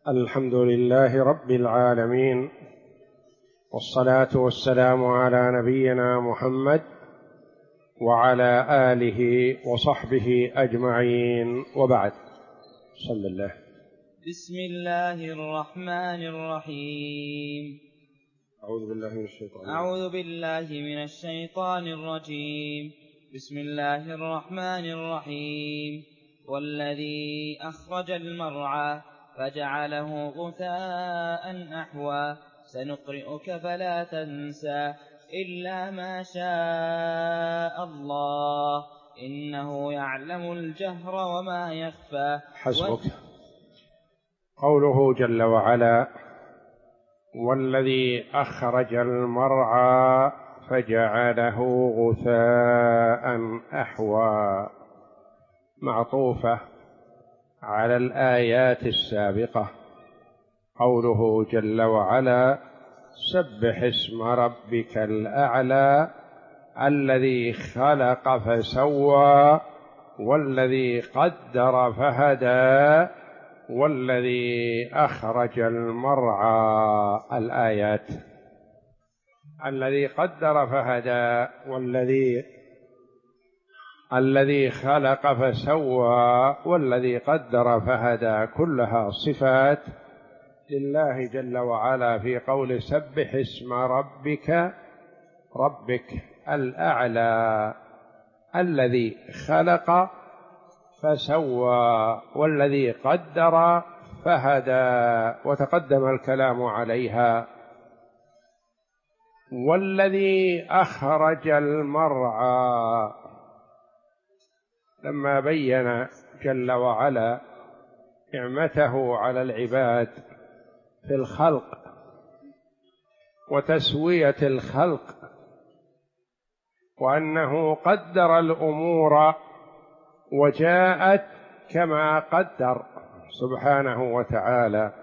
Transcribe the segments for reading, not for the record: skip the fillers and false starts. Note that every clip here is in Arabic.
الحمد لله رب العالمين، والصلاة والسلام على نبينا محمد وعلى آله وصحبه أجمعين، وبعد. بسم الله. بسم الله الرحمن الرحيم. أعوذ بالله من الشيطان الرجيم. بسم الله الرحمن الرحيم. والذي أخرج المرعى فجعله غثاء أحوى سنقرئك فلا تنسى إلا ما شاء الله إنه يعلم الجهر وما يخفى. حسبك. قوله جل وعلا: والذي أخرج المرعى فجعله غثاء أحوى، معطوفة على الآيات السابقة. قوله جل وعلا: سبح اسم ربك الأعلى الذي خلق فسوى والذي قدر فهدى والذي أخرج المرعى. الآيات: الذي قدر فهدى، الذي خلق فسوى، والذي قدر فهدى، كلها صفات لله جل وعلا في قول سبح اسم ربك الأعلى الذي خلق فسوى والذي قدر فهدى، وتقدم الكلام عليها. والذي أخرج المرعى، لما بين جل وعلا نعمته على العباد في الخلق وتسوية الخلق، وأنه قدر الأمور وجاءت كما قدر سبحانه وتعالى،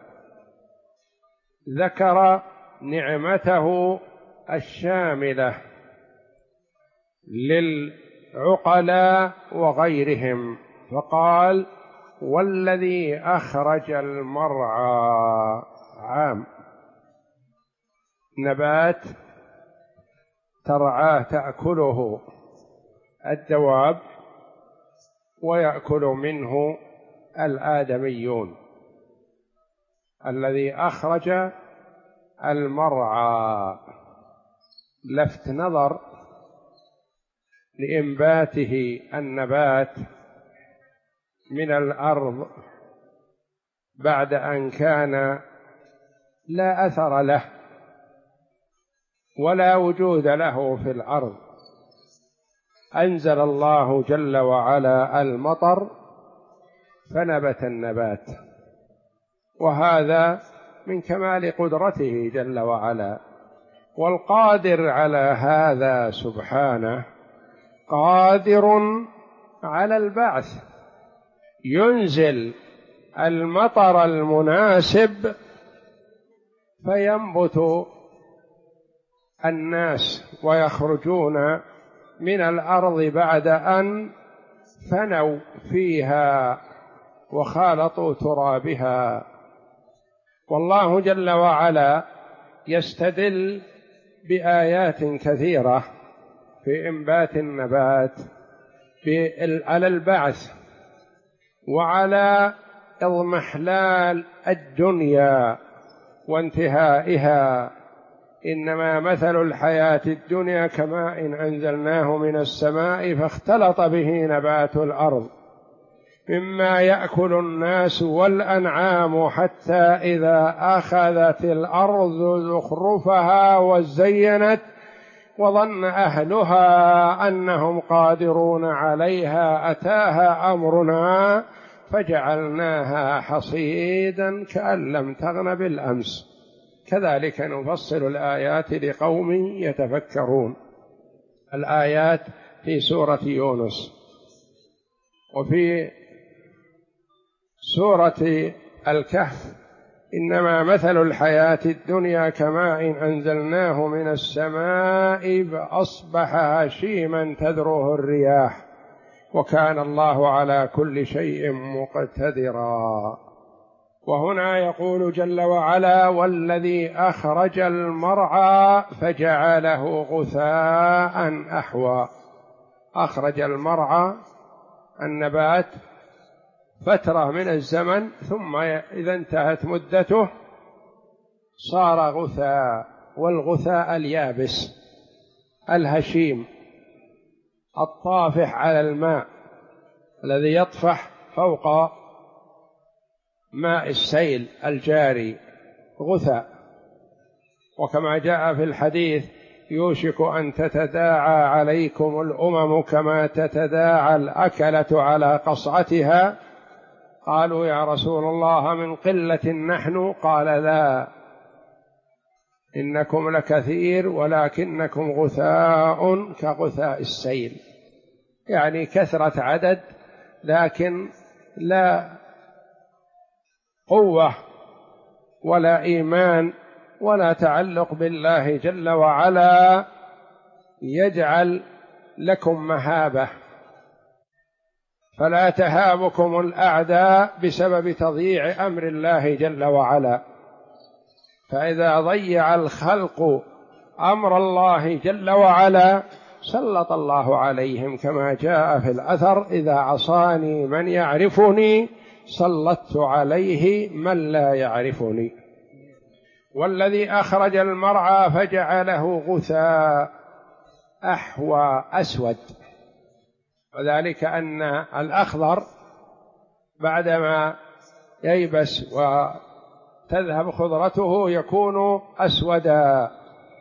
ذكر نعمته الشاملة للعقلاء وغيرهم، فقال: والذي أخرج المرعى. عام، نبات ترعاه تأكله الدواب ويأكل منه الآدميون. الذي أخرج المرعى لفت نظر لإنباته النبات من الأرض بعد أن كان لا أثر له ولا وجود له في الأرض. أنزل الله جل وعلا المطر فنبت النبات، وهذا من كمال قدرته جل وعلا. والقادر على هذا سبحانه قادر على البعث، ينزل المطر المناسب فينبت الناس ويخرجون من الأرض بعد أن فنوا فيها وخالطوا ترابها. والله جل وعلا يستدل بآيات كثيرة في إنبات النبات على البعث وعلى اضمحلال الدنيا وانتهائها. إنما مثل الحياة الدنيا كماء أنزلناه من السماء فاختلط به نبات الأرض مما يأكل الناس والأنعام حتى إذا أخذت الأرض زخرفها وزينت وظن أهلها أنهم قادرون عليها أتاها أمرنا فجعلناها حصيدا كأن لم تغن بالأمس. كذلك نفصل الآيات لقوم يتفكرون. الآيات في سورة يونس. وفي سورة الكهف: إنما مثل الحياة الدنيا كماء أنزلناه من السماء فأصبح هشيما تذروه الرياح وكان الله على كل شيء مقتدرا. وهنا يقول جل وعلا: والذي أخرج المرعى فجعله غثاء أحوى. أخرج المرعى النبات فترة من الزمن، ثم إذا انتهت مدته صار غثاء. والغثاء اليابس الهشيم الطافح على الماء الذي يطفح فوق ماء السيل الجاري غثاء. وكما جاء في الحديث: يوشك أن تتداعى عليكم الأمم كما تتداعى الأكلة على قصعتها. قالوا: يا رسول الله من قلة نحن؟ قال: لا، إنكم لكثير ولكنكم غثاء كغثاء السيل، يعني كثرة عدد لكن لا قوة ولا إيمان ولا تعلق بالله جل وعلا يجعل لكم مهابة. فلا تهابكم الأعداء بسبب تضييع أمر الله جل وعلا. فإذا ضيع الخلق أمر الله جل وعلا سلط الله عليهم، كما جاء في الأثر: إذا عصاني من يعرفني سلطت عليه من لا يعرفني. والذي أخرج المرعى فجعله غثاء أحوى أسود، وذلك أن الأخضر بعدما ييبس وتذهب خضرته يكون أسودا.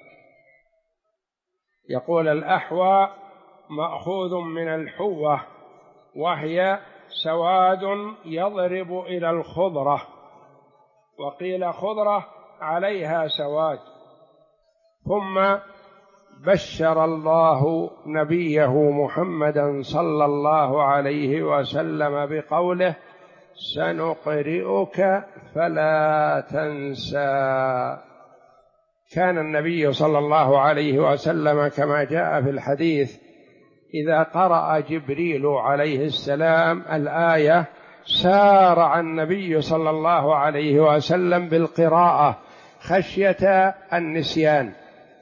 يقول: الأحوى مأخوذ من الحوة، وهي سواد يضرب إلى الخضرة، وقيل خضرة عليها سواد. ثم بشر الله نبيه محمدا صلى الله عليه وسلم بقوله: سنقرئك فلا تنسى. كان النبي صلى الله عليه وسلم كما جاء في الحديث إذا قرأ جبريل عليه السلام الآية سارع النبي صلى الله عليه وسلم بالقراءة خشية النسيان،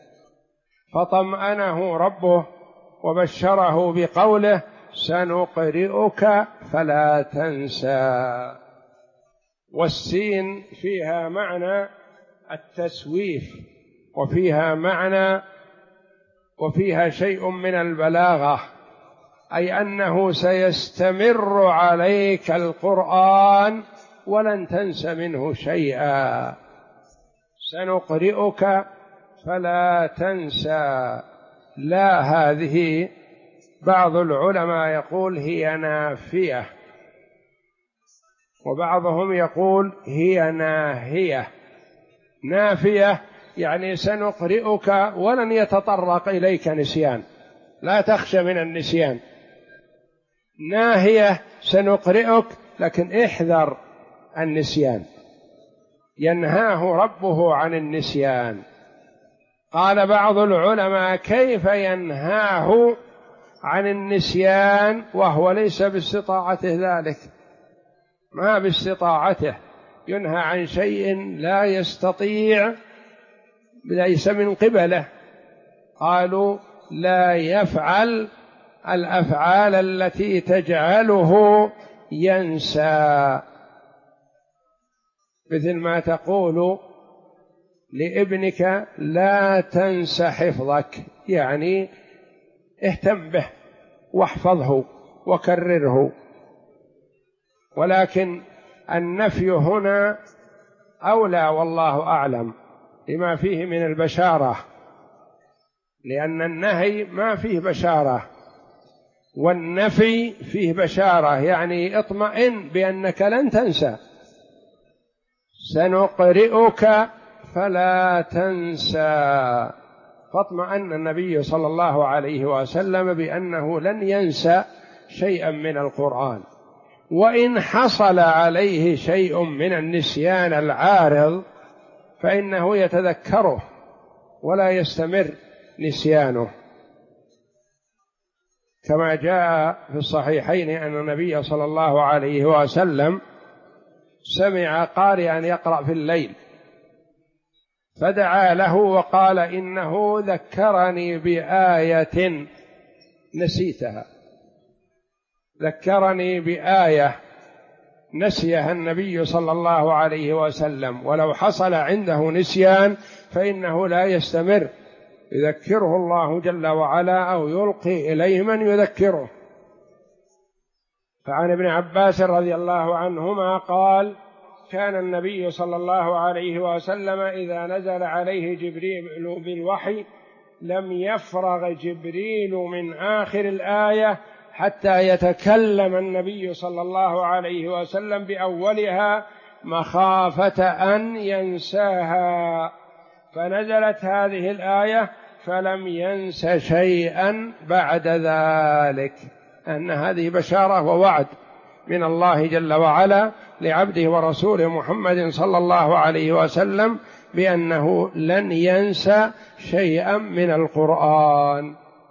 فطمأنه ربه وبشره بقوله: سنقرئك فلا تنسى. والسين فيها معنى التسويف، وفيها شيء من البلاغة، أي أنه سيستمر عليك القرآن ولن تنس منه شيئا. سنقرئك فلا تنسى. لا، هذه بعض العلماء يقول هي نافية، وبعضهم يقول هي ناهية. نافية يعني سنقرئك ولن يتطرق إليك نسيان، لا تخشى من النسيان. ناهية سنقرئك لكن احذر النسيان، ينهاه ربه عن النسيان. قال بعض العلماء: كيف ينهاه عن النسيان وهو ليس باستطاعته ذلك؟ ما باستطاعته، ينهى عن شيء لا يستطيع، ليس من قبله. قالوا: لا يفعل الأفعال التي تجعله ينسى، مثل ما تقول لابنك: لا تنس حفظك، يعني اهتم به واحفظه وكرره. ولكن النفي هنا أولى والله أعلم لما فيه من البشارة، لأن النهي ما فيه بشارة والنفي فيه بشارة، يعني اطمئن بأنك لن تنسى. سنقرئك فلا تنسى، فاطمأن النبي صلى الله عليه وسلم بأنه لن ينسى شيئا من القرآن، وإن حصل عليه شيء من النسيان العارض فإنه يتذكره ولا يستمر نسيانه، كما جاء في الصحيحين أن النبي صلى الله عليه وسلم سمع قارئا يقرأ في الليل فدعا له وقال إنه ذكرني بآية نسيتها، ذكرني بآية نسيها النبي صلى الله عليه وسلم، ولو حصل عنده نسيان فإنه لا يستمر، يذكره الله جل وعلا أو يلقي إليه من يذكره. فعن ابن عباس رضي الله عنهما قال: كان النبي صلى الله عليه وسلم إذا نزل عليه جبريل بالوحي لم يفرغ جبريل من آخر الآية حتى يتكلم النبي صلى الله عليه وسلم بأولها مخافة أن ينساها، فنزلت هذه الآية فلم ينس شيئا بعد ذلك، أن هذه بشارة ووعد من الله جل وعلا لعبده ورسوله محمد صلى الله عليه وسلم بأنه لن ينسى شيئا من القرآن.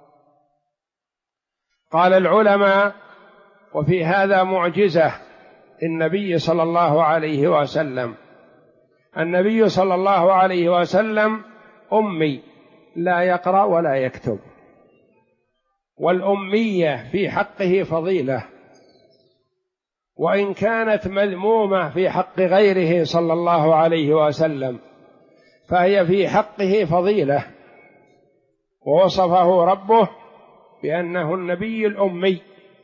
قال العلماء: وفي هذا معجزة النبي صلى الله عليه وسلم. النبي صلى الله عليه وسلم أمي لا يقرأ ولا يكتب، والأمية في حقه فضيلة، وإن كانت مذمومة في حق غيره صلى الله عليه وسلم فهي في حقه فضيلة، ووصفه ربه بأنه النبي الأمي.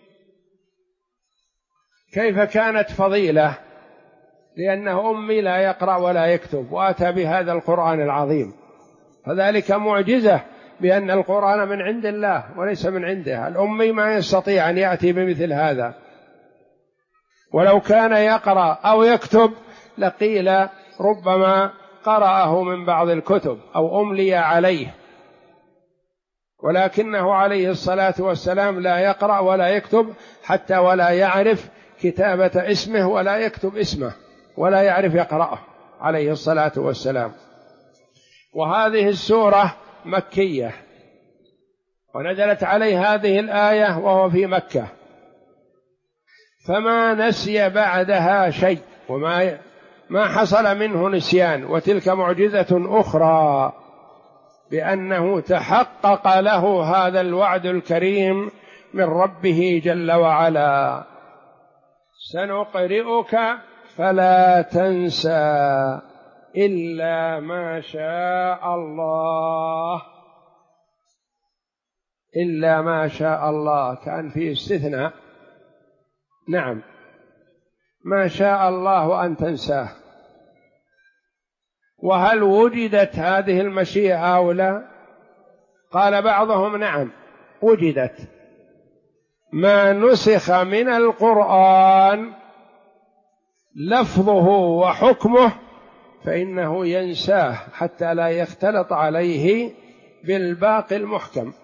كيف كانت فضيلة؟ لأنه أمي لا يقرأ ولا يكتب وأتى بهذا القرآن العظيم، فذلك معجزة بأن القرآن من عند الله وليس من عنده. الأمي ما يستطيع أن يأتي بمثل هذا، ولو كان يقرأ أو يكتب لقيل ربما قرأه من بعض الكتب أو أملي عليه، ولكنه عليه الصلاة والسلام لا يقرأ ولا يكتب حتى ولا يعرف كتابة اسمه ولا يكتب اسمه ولا يعرف يقرأه عليه الصلاة والسلام. وهذه السورة مكية، ونزلت عليه هذه الآية وهو في مكة، فما نسي بعدها شيء، ما حصل منه نسيان. وتلك معجزة أخرى بأنه تحقق له هذا الوعد الكريم من ربه جل وعلا: سنقرئك فلا تنسى إلا ما شاء الله. إلا ما شاء الله كان فيه استثناء. نعم، ما شاء الله أن تنساه. وهل وجدت هذه المشيئة أو لا؟ قال بعضهم: نعم وجدت. ما نسخ من القرآن لفظه وحكمه فإنه ينساه حتى لا يختلط عليه بالباقي المحكم.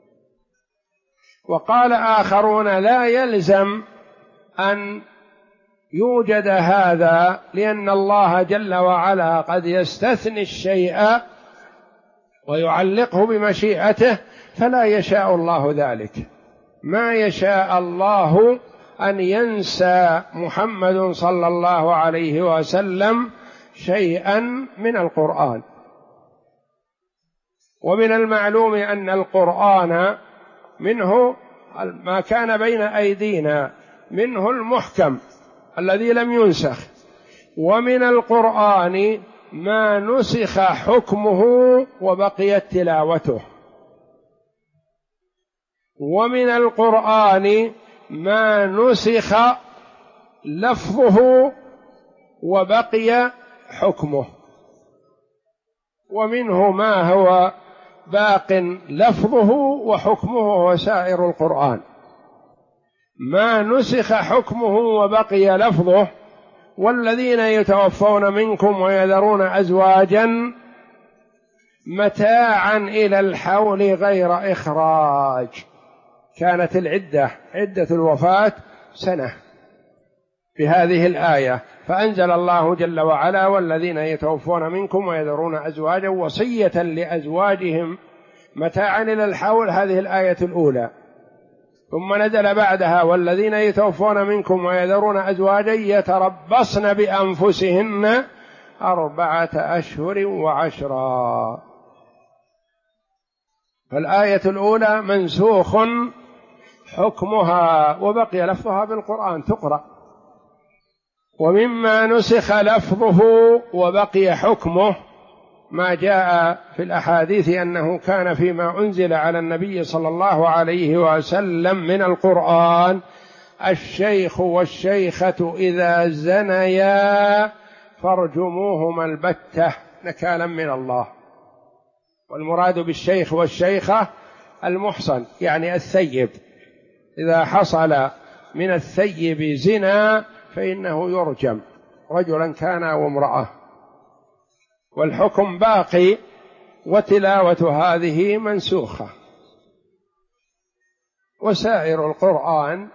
وقال آخرون: لا يلزم أن يوجد هذا، لأن الله جل وعلا قد يستثني الشيء ويعلقه بمشيئته، فلا يشاء الله ذلك. ما يشاء الله أن ينسى محمد صلى الله عليه وسلم شيئا من القرآن. ومن المعلوم أن القرآن منه ما كان بين أيدينا، منه المحكم الذي لم ينسخ، ومن القرآن ما نسخ حكمه وبقيت تلاوته، ومن القرآن ما نسخ لفظه وبقي حكمه، ومنه ما هو باق لفظه وحكمه وسائر القرآن. ما نسخ حكمه وبقي لفظه: والذين يتوفون منكم ويذرون أزواجا متاعا إلى الحول غير إخراج. كانت عدة الوفاة سنة بهذه الآية، فأنزل الله جل وعلا: والذين يتوفون منكم ويذرون أزواجا وصية لأزواجهم متاعا إلى الحول. هذه الآية الأولى. ثم نزل بعدها والذين يتوفون منكم ويذرون أزواجا يتربصن بأنفسهن 4 أشهر و10. فالآية الأولى منسوخ حكمها وبقي لفظها بالقرآن تقرأ. ومما نسخ لفظه وبقي حكمه ما جاء في الأحاديث أنه كان فيما أنزل على النبي صلى الله عليه وسلم من القرآن: الشيخ والشيخة إذا زنيا فارجموهما البتة نكالا من الله. والمراد بالشيخ والشيخة المحصن يعني الثيب، إذا حصل من الثيب زنا فإنه يرجم رجلا كان أو امرأة. والحكم باقي وتلاوة هذه منسوخة. وسائر القرآن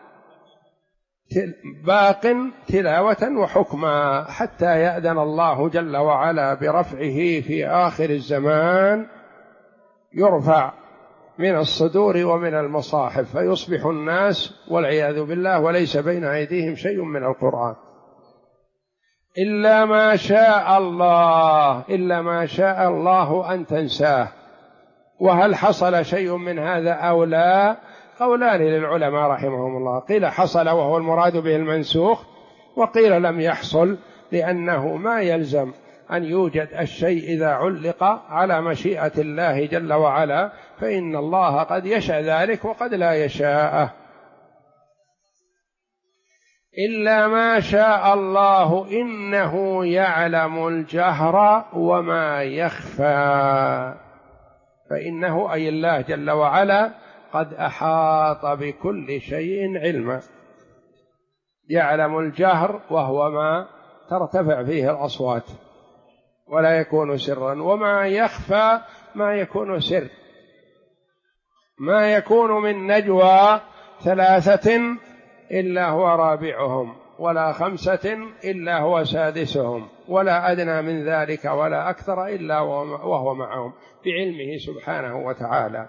باق تلاوة وحكما حتى يأذن الله جل وعلا برفعه في آخر الزمان، يرفع من الصدور ومن المصاحف فيصبح الناس والعياذ بالله وليس بين أيديهم شيء من القرآن إلا ما شاء الله، إلا ما شاء الله أن تنساه. وهل حصل شيء من هذا أو لا؟ قولان للعلماء رحمهم الله، قيل حصل وهو المراد به المنسوخ، وقيل لم يحصل لأنه ما يلزم أن يوجد الشيء إذا علق على مشيئة الله جل وعلا، فإن الله قد يشاء ذلك وقد لا يشاءه. إلا ما شاء الله إنه يعلم الجهر وما يخفى، فإنه أي الله جل وعلا قد أحاط بكل شيء علما. يعلم الجهر وهو ما ترتفع فيه الأصوات ولا يكون سرا، وما يخفى ما يكون سر. ما يكون من نجوى 3 إلا هو رابعهم ولا 5 إلا هو سادسهم ولا أدنى من ذلك ولا أكثر إلا وهو معهم بعلمه سبحانه وتعالى.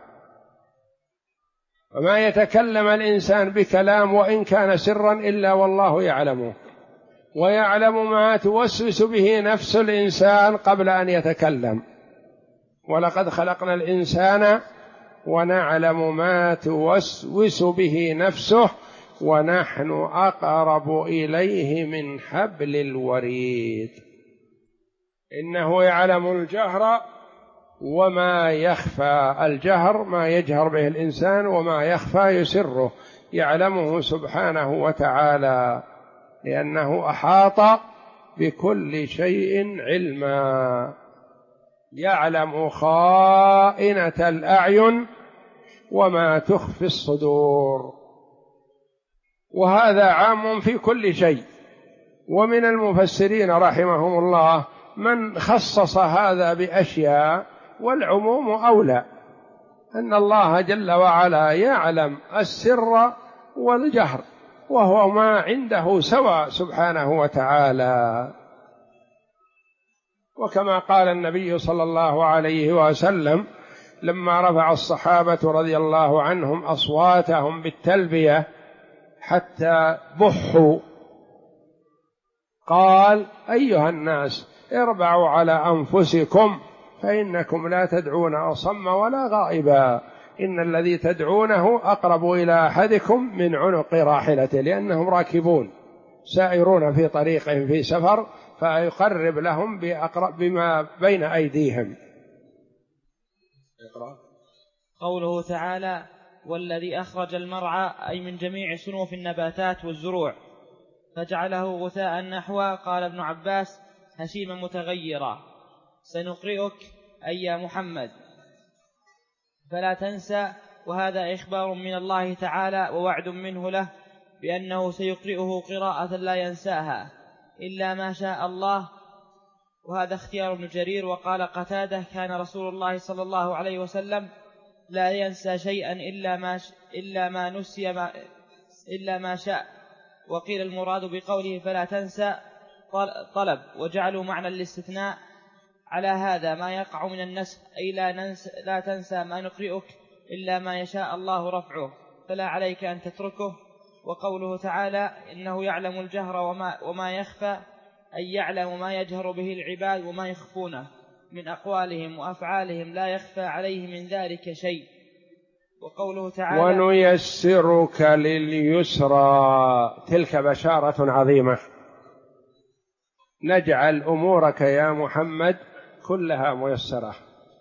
وما يتكلم الإنسان بكلام وإن كان سرا إلا والله يعلمه، ويعلم ما توسوس به نفس الإنسان قبل أن يتكلم. ولقد خلقنا الإنسان ونعلم ما توسوس به نفسه ونحن أقرب إليه من حبل الوريد. إنه يعلم الجهر وما يخفى. الجهر ما يجهر به الإنسان، وما يخفى يسره يعلمه سبحانه وتعالى، لأنه أحاط بكل شيء علما. يعلم خائنة الأعين وما تخفي الصدور. وهذا عام في كل شيء. ومن المفسرين رحمهم الله من خصص هذا بأشياء، والعموم أولى، أن الله جل وعلا يعلم السر والجهر، وهو ما عنده سواء سبحانه وتعالى. وكما قال النبي صلى الله عليه وسلم لما رفع الصحابة رضي الله عنهم أصواتهم بالتلبية حتى بحوا، قال: أيها الناس اربعوا على أنفسكم فإنكم لا تدعون أصم ولا غائبا، إن الذي تدعونه أقرب إلى أحدكم من عنق راحلته، لأنهم راكبون سائرون في طريقهم في سفر، فيقرب لهم بأقرب بما بين أيديهم. قوله تعالى: والذي أخرج المرعى، أي من جميع صنوف النباتات والزروع، فجعله غثاء نحوا. قال ابن عباس: هشيما متغيرا. سنقرئك أي يا محمد فلا تنسى. وهذا إخبار من الله تعالى ووعد منه له بأنه سيقرئه قراءة لا ينساها إلا ما شاء الله. وهذا اختيار ابن جرير. وقال قتادة: كان رسول الله صلى الله عليه وسلم لا ينسى شيئا إلا ما شاء. وقيل المراد بقوله فلا تنسى طلب، وجعلوا معنى الاستثناء على هذا ما يقع من النسخ، أي لا تنسى ما نقرئك إلا ما يشاء الله رفعه، فلا عليك أن تتركه. وقوله تعالى إنه يعلم الجهر وما يخفى، أي يعلم ما يجهر به العباد وما يخفونه من أقوالهم وأفعالهم، لا يخفى عليه من ذلك شيء. وقوله تعالى ونيسرك لليسرى، تلك بشارة عظيمة، نجعل أمورك يا محمد كلها ميسرة،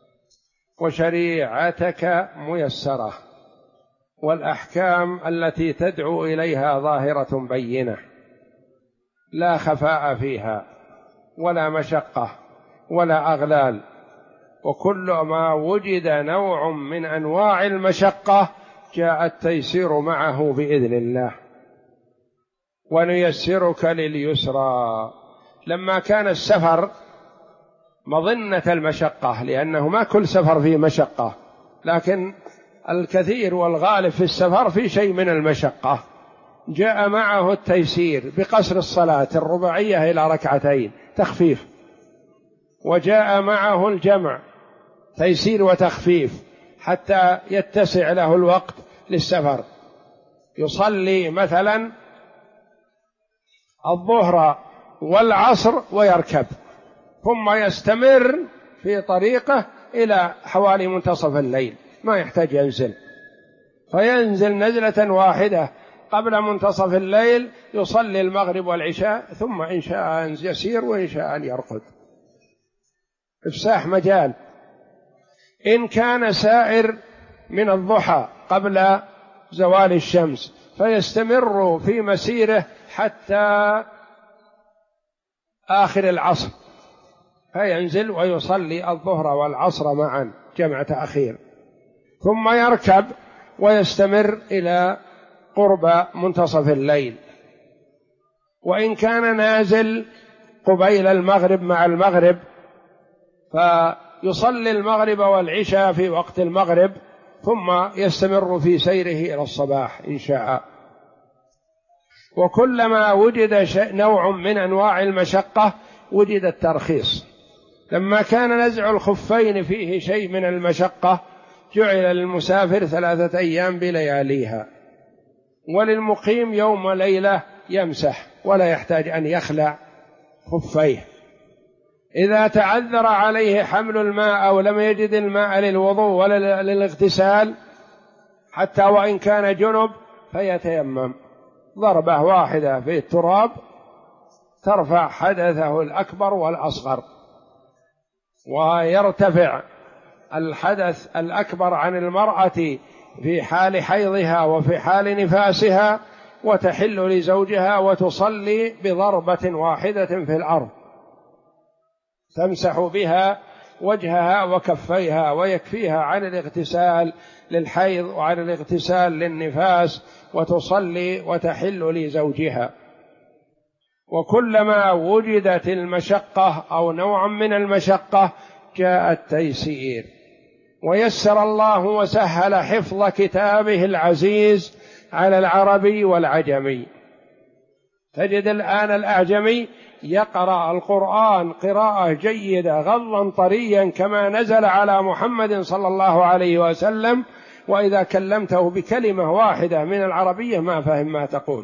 وشريعتك ميسرة، والأحكام التي تدعو إليها ظاهرة بينة، لا خفاء فيها ولا مشقة ولا أغلال. وكل ما وجد نوع من أنواع المشقة جاء التيسير معه بإذن الله. ونيسرك لليسرى، لما كان السفر مظنة المشقة، لأنه ما كل سفر فيه مشقة، لكن الكثير والغالب في السفر في شيء من المشقة، جاء معه التيسير بقصر الصلاة الرباعية إلى ركعتين تخفيف، وجاء معه الجمع تيسير وتخفيف حتى يتسع له الوقت للسفر. يصلي مثلا الظهر والعصر ويركب، ثم يستمر في طريقه إلى حوالي منتصف الليل، ما يحتاج ينزل، فينزل نزلة واحدة قبل منتصف الليل، يصلي المغرب والعشاء، ثم إن شاء يسير وإن شاء يرقد، إفساح مجال. إن كان سائر من الضحى قبل زوال الشمس فيستمر في مسيره حتى آخر العصر، فينزل ويصلي الظهر والعصر معا جمع تأخير، ثم يركب ويستمر إلى قرب منتصف الليل. وإن كان نازل قبيل المغرب مع المغرب فيصلي المغرب والعشاء في وقت المغرب، ثم يستمر في سيره إلى الصباح إن شاء. وكلما وجد نوع من أنواع المشقة وجد الترخيص. لما كان نزع الخفين فيه شيء من المشقة جعل للمسافر 3 أيام بلياليها، وللمقيم يوم وليلة يمسح ولا يحتاج أن يخلع خفيه. إذا تعذر عليه حمل الماء أو لم يجد الماء للوضوء ولا للاغتسال حتى وإن كان جنب فيتيمم، ضربة واحدة في التراب ترفع حدثه الأكبر والأصغر، ويرتفع الحدث الأكبر عن المرأة في حال حيضها وفي حال نفاسها، وتحل لزوجها وتصلي بضربة واحدة في الأرض تمسح بها وجهها وكفيها، ويكفيها عن الاغتسال للحيض وعن الاغتسال للنفاس، وتصلي وتحل لزوجها. وكلما وجدت المشقة أو نوع من المشقة جاء التيسير. ويسر الله وسهل حفظ كتابه العزيز على العربي والعجمي. تجد الآن الأعجمي يقرأ القرآن قراءة جيدة غضا طريا كما نزل على محمد صلى الله عليه وسلم، وإذا كلمته بكلمة واحدة من العربية ما فهم ما تقول.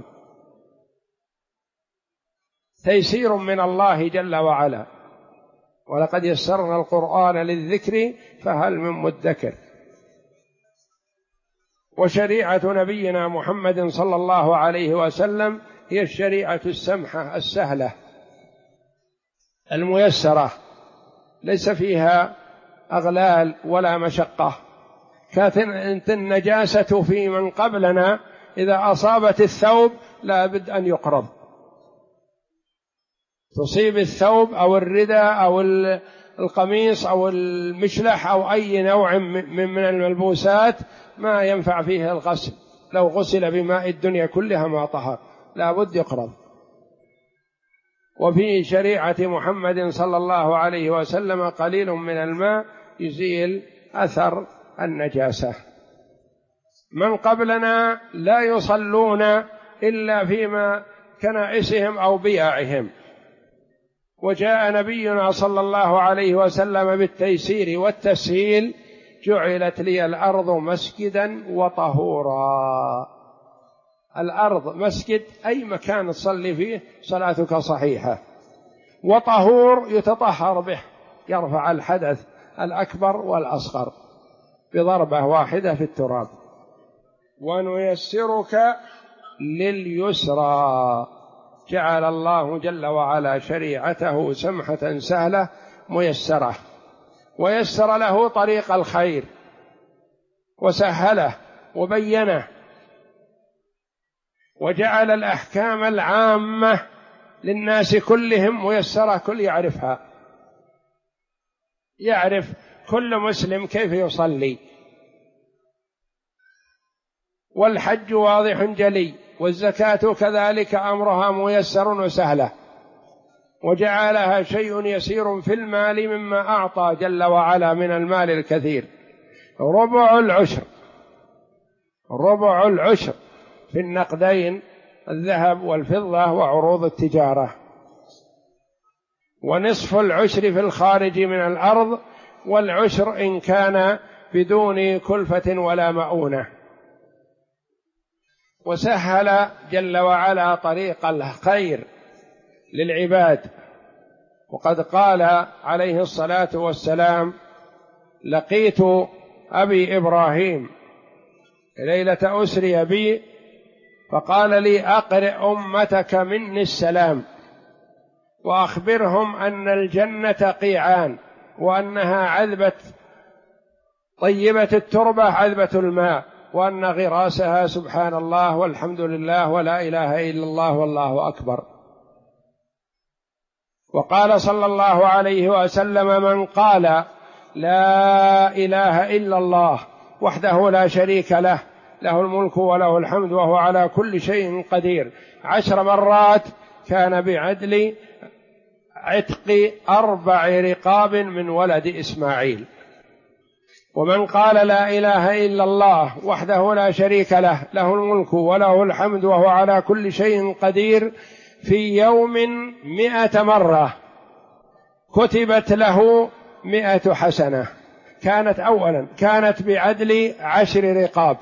تيسير من الله جل وعلا. ولقد يسرنا القرآن للذكر فهل من مدكر. وشريعة نبينا محمد صلى الله عليه وسلم هي الشريعة السمحة السهلة الميسرة، ليس فيها أغلال ولا مشقة. كانت النجاسة في من قبلنا إذا أصابت الثوب لا بد أن يقرض، تصيب الثوب أو الرداء أو القميص أو المشلح أو أي نوع من الملبوسات ما ينفع فيه الغسل، لو غسل بماء الدنيا كلها ما طهر، لا بد يقرض. وفي شريعة محمد صلى الله عليه وسلم قليل من الماء يزيل أثر النجاسة. من قبلنا لا يصلون إلا فيما كنائسهم أو بياعهم، وجاء نبينا صلى الله عليه وسلم بالتيسير والتسهيل جعلت لي الأرض مسجدا وطهورا. الأرض مسجد أي مكان تصلي فيه صلاتك صحيحة، وطهور يتطهر به، يرفع الحدث الأكبر والأصغر بضربة واحدة في التراب. ونيسرك لليسرى، جعل الله جل وعلا شريعته سمحة سهلة ميسرة، ويسر له طريق الخير وسهله وبينه، وجعل الأحكام العامة للناس كلهم ميسرة، كل يعرفها، يعرف كل مسلم كيف يصلي، والحج واضح جلي، والزكاة كذلك أمرها ميسر وسهلة، وجعلها شيء يسير في المال مما أعطى جل وعلا من المال الكثير. ربع العشر في النقدين، الذهب والفضة وعروض التجارة، ونصف العشر في الخارج من الأرض، والعشر إن كان بدون كلفة ولا مؤونة. وسهل جل وعلا طريق الخير للعباد، وقد قال عليه الصلاة والسلام: لقيت أبي إبراهيم ليلة أسري بي فقال لي: أقرئ أمتك مني السلام، وأخبرهم أن الجنة قيعان، وأنها عذبة طيبة التربة عذبة الماء، وأن غراسها سبحان الله والحمد لله ولا إله إلا الله والله أكبر. وقال صلى الله عليه وسلم: من قال لا إله إلا الله وحده لا شريك له، له الملك وله الحمد وهو على كل شيء قدير 10 مرات، كان بعدل عتق 4 رقاب من ولد إسماعيل. ومن قال لا إله إلا الله وحده لا شريك له، له الملك وله الحمد وهو على كل شيء قدير، في يوم 100 مرة، كتبت له 100 حسنة. كانت بعدل 10 رقاب،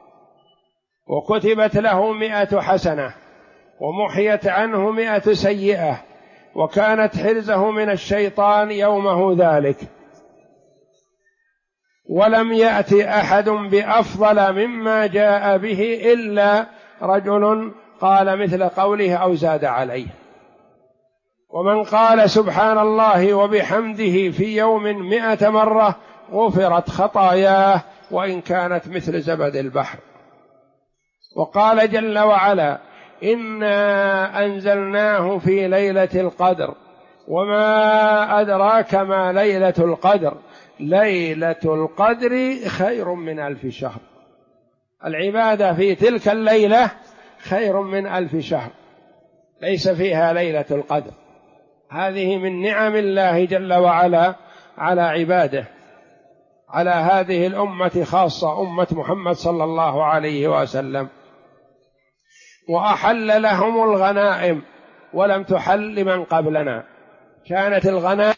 وكتبت له 100 حسنة، ومحيت عنه 100 سيئة، وكانت حرزه من الشيطان يومه ذلك. ولم يأت أحد بأفضل مما جاء به إلا رجل قال مثل قوله أو زاد عليه. ومن قال سبحان الله وبحمده في يوم 100 مرة غفرت خطاياه وإن كانت مثل زبد البحر. وقال جل وعلا: إنا أنزلناه في ليلة القدر، وما أدراك ما ليلة القدر، ليلة القدر خير من 1000 شهر. العبادة في تلك الليلة خير من 1000 شهر، ليس فيها ليلة القدر. هذه من نعم الله جل وعلا على عباده، على هذه الأمة خاصة، أمة محمد صلى الله عليه وسلم. وأحل لهم الغنائم ولم تحل لمن قبلنا، كانت الغنائم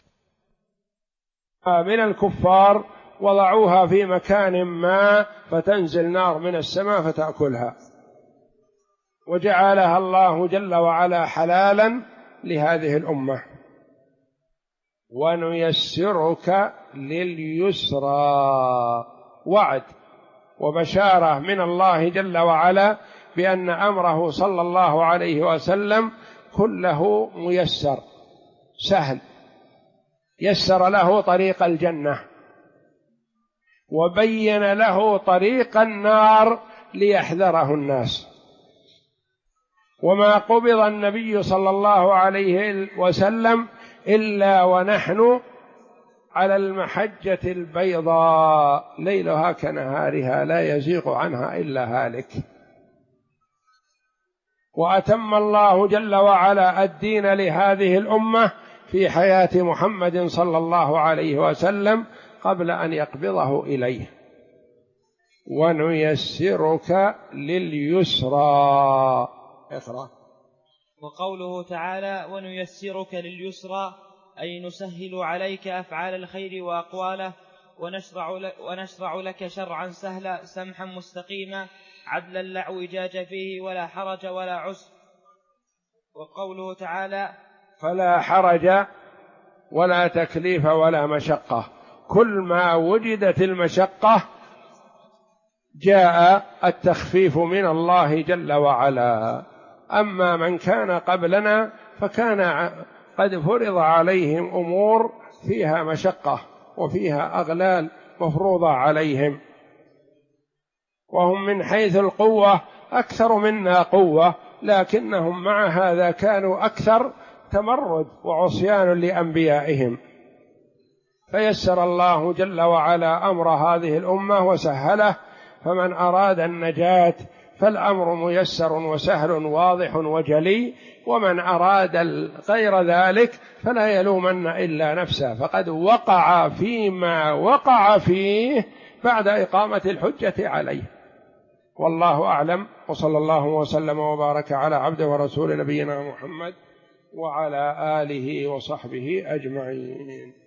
من الكفار وضعوها في مكان ما فتنزل نار من السماء فتأكلها، وجعلها الله جل وعلا حلالا لهذه الأمة. ونيسرك لليسرى، وعد وبشارة من الله جل وعلا بأن أمره صلى الله عليه وسلم كله ميسر سهل، يسر له طريق الجنة، وبين له طريق النار ليحذره الناس. وما قبض النبي صلى الله عليه وسلم إلا ونحن على المحجة البيضاء ليلها كنهارها لا يزيغ عنها إلا هالك. وأتم الله جل وعلا الدين لهذه الأمة في حياة محمد صلى الله عليه وسلم قبل أن يقبضه إليه. ونيسرك لليسرى. اقرأ. وقوله تعالى: ونيسرك لليسرى، أي نسهل عليك أفعال الخير وأقواله، ونشرع لك شرعا سهلا سمحا مستقيما عدلا لا اعوجاج فيه ولا حرج ولا عسر. وقوله تعالى فلا حرج ولا تكليف ولا مشقة، كل ما وجدت المشقة جاء التخفيف من الله جل وعلا. أما من كان قبلنا فكان قد فرض عليهم أمور فيها مشقة وفيها أغلال مفروضة عليهم، وهم من حيث القوة أكثر منا قوة، لكنهم مع هذا كانوا أكثر تمرد وعصيان لأنبيائهم، فيسر الله جل وعلا أمر هذه الأمة وسهله. فمن أراد النجاة فالأمر ميسر وسهل واضح وجلي، ومن أراد غير ذلك فلا يلومن إلا نفسه، فقد وقع فيما وقع فيه بعد إقامة الحجة عليه. والله أعلم، وصلى الله وسلم وبارك على عبده ورسول نبينا محمد وعلى آله وصحبه أجمعين.